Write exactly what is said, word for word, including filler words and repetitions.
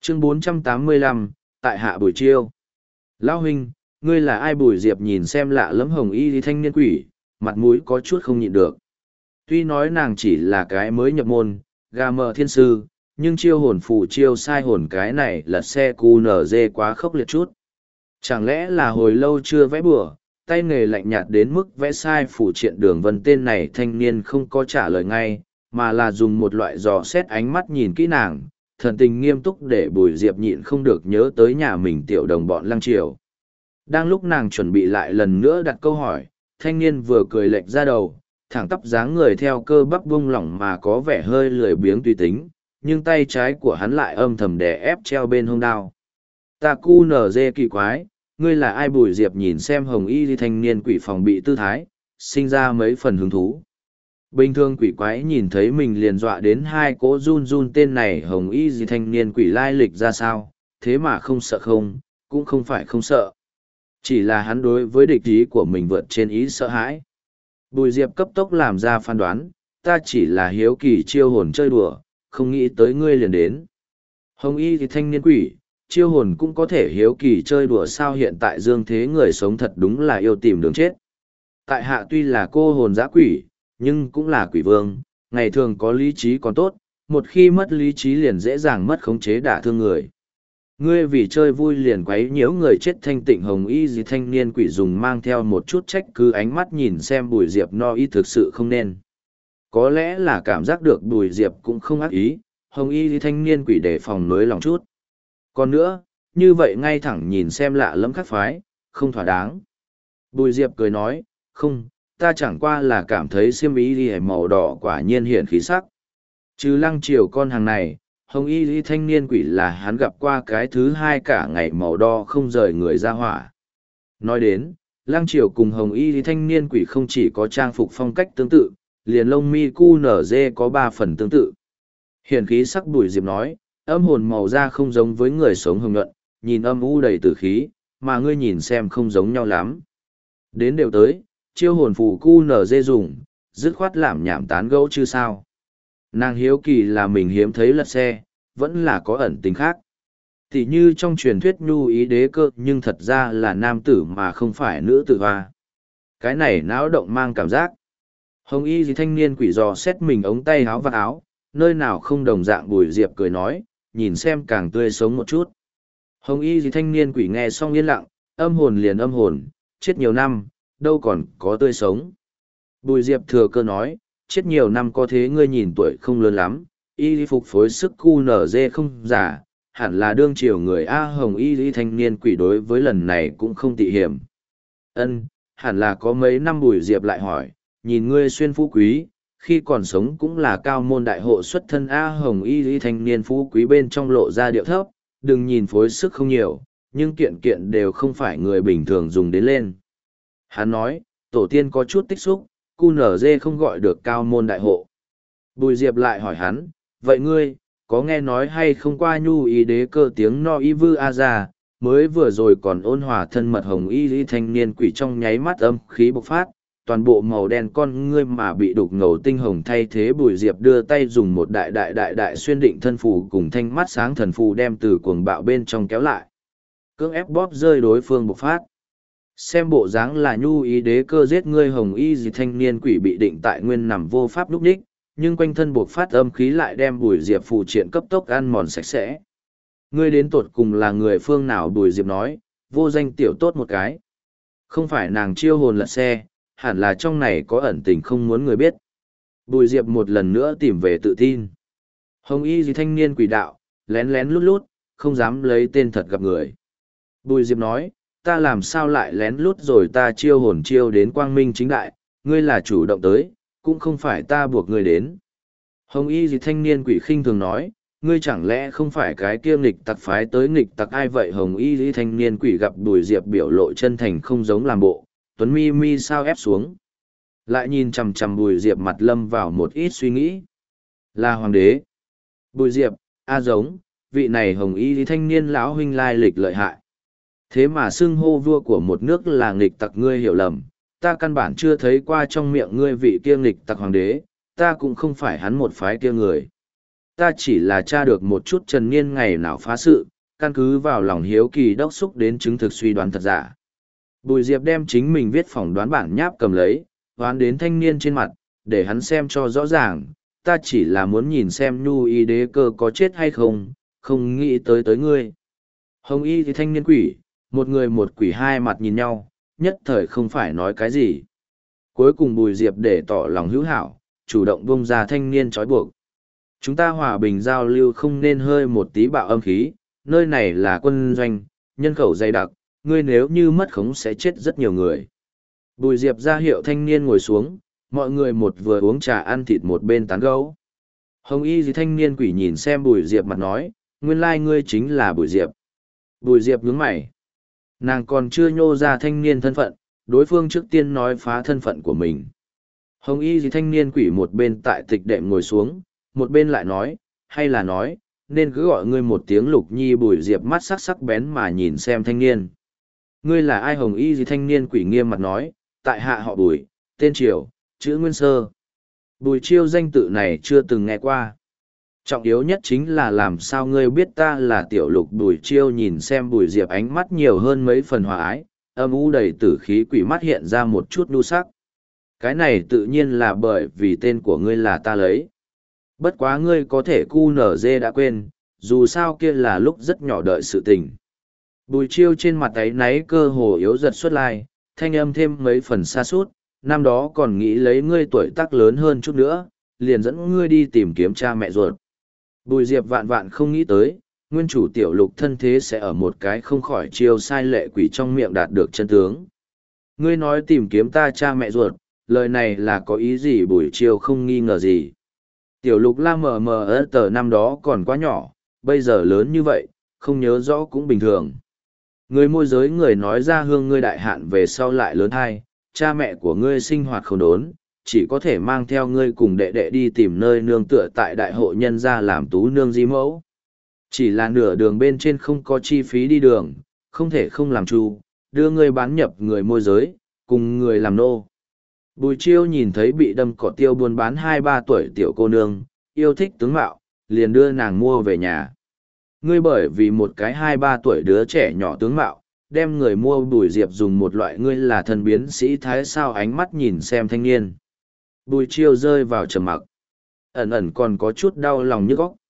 Chương bốn trăm tám mươi lăm, tại hạ buổi chiêu. Lão huynh, ngươi là ai? Bùi Diệp nhìn xem lạ lẫm hồng y thanh niên quỷ, mặt mũi có chút không nhịn được. Tuy nói nàng chỉ là cái mới nhập môn, gà mờ thiên sư, nhưng chiêu hồn phù chiêu sai hồn cái này là xe cu nở dê quá khốc liệt chút. Chẳng lẽ là hồi lâu chưa vẽ bừa, tay nghề lạnh nhạt đến mức vẽ sai phủ triện đường vân? Tên này thanh niên không có trả lời ngay, mà là dùng một loại dò xét ánh mắt nhìn kỹ nàng, thần tình nghiêm túc để Bùi Diệp nhịn không được nhớ tới nhà mình tiểu đồng bọn Lăng Triều. Đang lúc nàng chuẩn bị lại lần nữa đặt câu hỏi, thanh niên vừa cười lệch ra đầu, thẳng tắp dáng người theo cơ bắp bung lỏng mà có vẻ hơi lười biếng tùy tính, nhưng tay trái của hắn lại âm thầm đè ép treo bên hông đao. Ta cu nở dê kỳ quái, ngươi là ai? Bùi Diệp nhìn xem hồng y thanh niên quỷ phòng bị tư thái, sinh ra mấy phần hứng thú. Bình thường quỷ quái nhìn thấy mình liền dọa đến hai cỗ run run. Tên này hồng y gì thanh niên quỷ lai lịch ra sao, thế mà không sợ không, cũng không phải không sợ. Chỉ là hắn đối với địch ý của mình vượt trên ý sợ hãi. Bùi Diệp cấp tốc làm ra phán đoán, ta chỉ là hiếu kỳ chiêu hồn chơi đùa, không nghĩ tới ngươi liền đến. Hồng y thì thanh niên quỷ, chiêu hồn cũng có thể hiếu kỳ chơi đùa sao? Hiện tại dương thế người sống thật đúng là yêu tìm đường chết. Tại hạ tuy là cô hồn dã quỷ, nhưng cũng là quỷ vương, ngày thường có lý trí còn tốt, một khi mất lý trí liền dễ dàng mất khống chế đả thương người. Ngươi vì chơi vui liền quấy nhiễu người chết. Thanh tịnh hồng y gì thanh niên quỷ dùng mang theo một chút trách cứ ánh mắt nhìn xem Bùi Diệp no y thực sự không nên. Có lẽ là cảm giác được Bùi Diệp cũng không ác ý, hồng y gì thanh niên quỷ đề phòng nới lòng chút. Còn nữa, như vậy ngay thẳng nhìn xem lạ lẫm khác phái, không thỏa đáng. Bùi Diệp cười nói, không, ta chẳng qua là cảm thấy xiêm y đi màu đỏ quả nhiên hiện khí sắc. Trừ Lăng Triều con hàng này, hồng y đi thanh niên quỷ là hắn gặp qua cái thứ hai cả ngày màu đo không rời người ra hỏa. Nói đến, Lăng Triều cùng hồng y đi thanh niên quỷ không chỉ có trang phục phong cách tương tự, liền lông mi cu nở dê có ba phần tương tự. Hiện khí sắc Bùi Diệp nói, âm hồn màu da không giống với người sống hồng nhuận, nhìn âm u đầy tử khí, mà ngươi nhìn xem không giống nhau lắm. Đến đều tới, chiêu hồn phù cu nở dê dùng, dứt khoát làm nhảm tán gẫu chứ sao. Nàng hiếu kỳ là mình hiếm thấy lật xe, vẫn là có ẩn tình khác. Thì như trong truyền thuyết nhu ý đế cơ nhưng thật ra là nam tử mà không phải nữ tử hoa. Cái này náo động mang cảm giác. Hồng y gì thanh niên quỷ dò xét mình ống tay áo và áo, nơi nào không đồng dạng. Bùi Diệp cười nói, nhìn xem càng tươi sống một chút. Hồng y gì thanh niên quỷ nghe xong yên lặng, âm hồn liền âm hồn, chết nhiều năm, đâu còn có tươi sống. Bùi Diệp thừa cơ nói, chết nhiều năm có thế ngươi nhìn tuổi không lớn lắm, y phục phối sức cu nở dê không giả, hẳn là đương triều người A. Hồng y lý thanh niên quỷ đối với lần này cũng không tị hiểm. Ân, hẳn là có mấy năm. Bùi Diệp lại hỏi, nhìn ngươi xuyên phú quý, khi còn sống cũng là cao môn đại hộ xuất thân A. Hồng y lý thanh niên phú quý bên trong lộ ra điệu thấp, đừng nhìn phối sức không nhiều, nhưng kiện kiện đều không phải người bình thường dùng đến lên. Hắn nói, tổ tiên có chút tích xúc, cu nở dê không gọi được cao môn đại hộ. Bùi Diệp lại hỏi hắn, vậy ngươi, có nghe nói hay không qua nhu ý đế cơ tiếng no y vư a ra, mới vừa rồi còn ôn hòa thân mật hồng y lý thanh niên quỷ trong nháy mắt âm khí bộc phát, toàn bộ màu đen con ngươi mà bị đục ngầu tinh hồng thay thế. Bùi Diệp đưa tay dùng một đại đại đại đại xuyên định thân phù cùng thanh mắt sáng thần phù đem từ cuồng bạo bên trong kéo lại. Cưỡng ép bóp rơi đối phương bộc phát. Xem bộ dáng là nhu ý đế cơ giết ngươi. Hồng y gì thanh niên quỷ bị định tại nguyên nằm vô pháp lúc đích, nhưng quanh thân buộc phát âm khí lại đem Bùi Diệp phù triện cấp tốc ăn mòn sạch sẽ. Ngươi đến tột cùng là người phương nào? Bùi Diệp nói, vô danh tiểu tốt một cái. Không phải nàng chiêu hồn lật xe, hẳn là trong này có ẩn tình không muốn người biết. Bùi Diệp một lần nữa tìm về tự tin. Hồng y gì thanh niên quỷ đạo, lén lén lút lút, không dám lấy tên thật gặp người. Bùi Diệp nói, ta làm sao lại lén lút rồi? Ta chiêu hồn chiêu đến quang minh chính đại, ngươi là chủ động tới, cũng không phải ta buộc ngươi đến. Hồng y gì thanh niên quỷ khinh thường nói, ngươi chẳng lẽ không phải cái kia nghịch tặc phái tới? Nghịch tặc ai vậy? Hồng y gì thanh niên quỷ gặp Bùi Diệp biểu lộ chân thành không giống làm bộ, tuấn mi mi sao ép xuống. Lại nhìn chằm chằm Bùi Diệp mặt lâm vào một ít suy nghĩ. Là hoàng đế. Bùi Diệp, a giống, vị này hồng y gì thanh niên lão huynh lai lịch lợi hại. Thế mà xưng hô vua của một nước là nghịch tặc, ngươi hiểu lầm, ta căn bản chưa thấy qua trong miệng ngươi vị kia nghịch tặc hoàng đế, ta cũng không phải hắn một phái kia người. Ta chỉ là tra được một chút Trần Niên ngày nào phá sự, căn cứ vào lòng hiếu kỳ đốc xúc đến chứng thực suy đoán thật giả. Bùi Diệp đem chính mình viết phỏng đoán bản nháp cầm lấy, hoán đến thanh niên trên mặt, để hắn xem cho rõ ràng, ta chỉ là muốn nhìn xem nhu y đế cơ có chết hay không, không nghĩ tới tới ngươi. Hồng y thì thanh niên quỷ, một người một quỷ hai mặt nhìn nhau, nhất thời không phải nói cái gì. Cuối cùng Bùi Diệp để tỏ lòng hữu hảo, chủ động bông ra thanh niên trói buộc. Chúng ta hòa bình giao lưu không nên hơi một tí bạo âm khí, nơi này là quân doanh, nhân khẩu dày đặc, ngươi nếu như mất khống sẽ chết rất nhiều người. Bùi Diệp ra hiệu thanh niên ngồi xuống, mọi người một vừa uống trà ăn thịt một bên tán gẫu. Hồng y gì thanh niên quỷ nhìn xem Bùi Diệp mặt nói, nguyên lai ngươi chính là Bùi Diệp. Bùi Diệp nhướng mày. Nàng còn chưa nhô ra thanh niên thân phận, đối phương trước tiên nói phá thân phận của mình. Hồng y gì thanh niên quỷ một bên tại tịch đệm ngồi xuống, một bên lại nói, hay là nói, nên cứ gọi ngươi một tiếng Lục Nhi. Bùi Diệp mắt sắc sắc bén mà nhìn xem thanh niên. Ngươi là ai? Hồng y gì thanh niên quỷ nghiêm mặt nói, tại hạ họ Bùi, tên Triều, chữ Nguyên Sơ. Bùi Chiêu danh tự này chưa từng nghe qua. Trọng yếu nhất chính là làm sao ngươi biết ta là Tiểu Lục. Bùi Chiêu nhìn xem Bùi Diệp ánh mắt nhiều hơn mấy phần hòa ái, âm u đầy tử khí quỷ mắt hiện ra một chút nhu sắc. Cái này tự nhiên là bởi vì tên của ngươi là ta lấy. Bất quá ngươi có thể cu nở dê đã quên, dù sao kia là lúc rất nhỏ đợi sự tình. Bùi Chiêu trên mặt ấy náy cơ hồ yếu giật xuất lai, thanh âm thêm mấy phần xa suốt, năm đó còn nghĩ lấy ngươi tuổi tác lớn hơn chút nữa, liền dẫn ngươi đi tìm kiếm cha mẹ ruột. Bùi Diệp vạn vạn không nghĩ tới, nguyên chủ Tiểu Lục thân thế sẽ ở một cái không khỏi chiêu sai lệ quỷ trong miệng đạt được chân tướng. Ngươi nói tìm kiếm ta cha mẹ ruột, lời này là có ý gì? Bùi Chiêu không nghi ngờ gì. Tiểu Lục la mờ mờ ở tờ năm đó còn quá nhỏ, bây giờ lớn như vậy, không nhớ rõ cũng bình thường. Người môi giới người nói ra hương ngươi đại hạn về sau lại lớn hai, cha mẹ của ngươi sinh hoạt không đốn, chỉ có thể mang theo ngươi cùng đệ đệ đi tìm nơi nương tựa tại đại hộ nhân gia làm tú nương di mẫu. Chỉ là nửa đường bên trên không có chi phí đi đường, không thể không làm chu, đưa ngươi bán nhập người môi giới, cùng người làm nô. Bùi Chiêu nhìn thấy bị đâm cỏ tiêu buôn bán hai ba tuổi tiểu cô nương, yêu thích tướng mạo, liền đưa nàng mua về nhà. Ngươi bởi vì một cái hai ba tuổi đứa trẻ nhỏ tướng mạo, đem người mua. Bùi Diệp dùng một loại ngươi là thần biến sĩ thái sao ánh mắt nhìn xem thanh niên. Bùi Chiêu rơi vào trầm mặc, ẩn ẩn còn có chút đau lòng nhức óc.